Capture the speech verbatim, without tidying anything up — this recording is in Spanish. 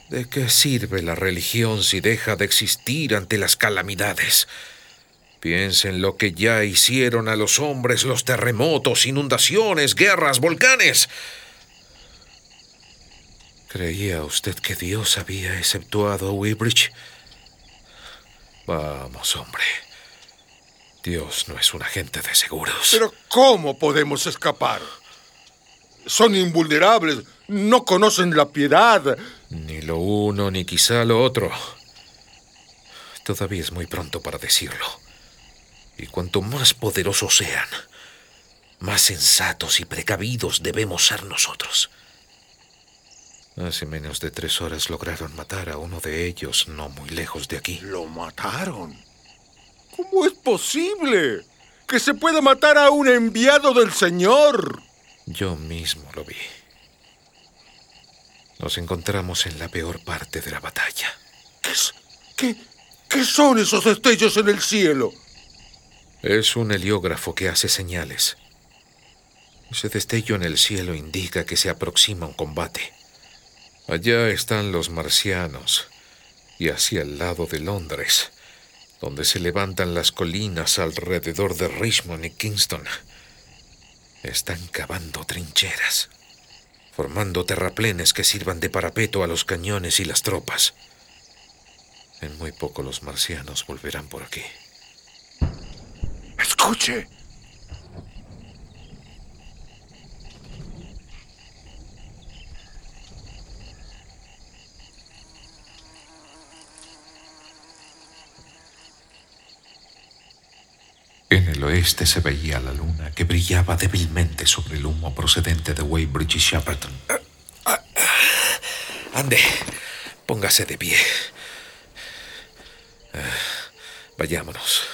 ¿De qué sirve la religión si deja de existir ante las calamidades? Piensen lo que ya hicieron a los hombres los terremotos, inundaciones, guerras, volcanes. ¿Creía usted que Dios había exceptuado a Weybridge? Vamos, hombre. Dios no es un agente de seguros. ¿Pero cómo podemos escapar? Son invulnerables, no conocen la piedad. Ni lo uno, ni quizá lo otro. Todavía es muy pronto para decirlo. Y cuanto más poderosos sean, más sensatos y precavidos debemos ser nosotros. Hace menos de tres horas lograron matar a uno de ellos, no muy lejos de aquí. ¿Lo mataron? ¿Cómo es posible que se pueda matar a un enviado del Señor? Yo mismo lo vi. Nos encontramos en la peor parte de la batalla. ¿Qué, qué, qué son esos destellos en el cielo? Es un heliógrafo que hace señales. Ese destello en el cielo indica que se aproxima un combate. Allá están los marcianos, y hacia el lado de Londres, donde se levantan las colinas alrededor de Richmond y Kingston. Están cavando trincheras, formando terraplenes que sirvan de parapeto a los cañones y las tropas. En muy poco los marcianos volverán por aquí. Escuche. En el oeste se veía la luna que brillaba débilmente sobre el humo procedente de Weybridge y Shepperton. Ande, póngase de pie. Uh, vayámonos.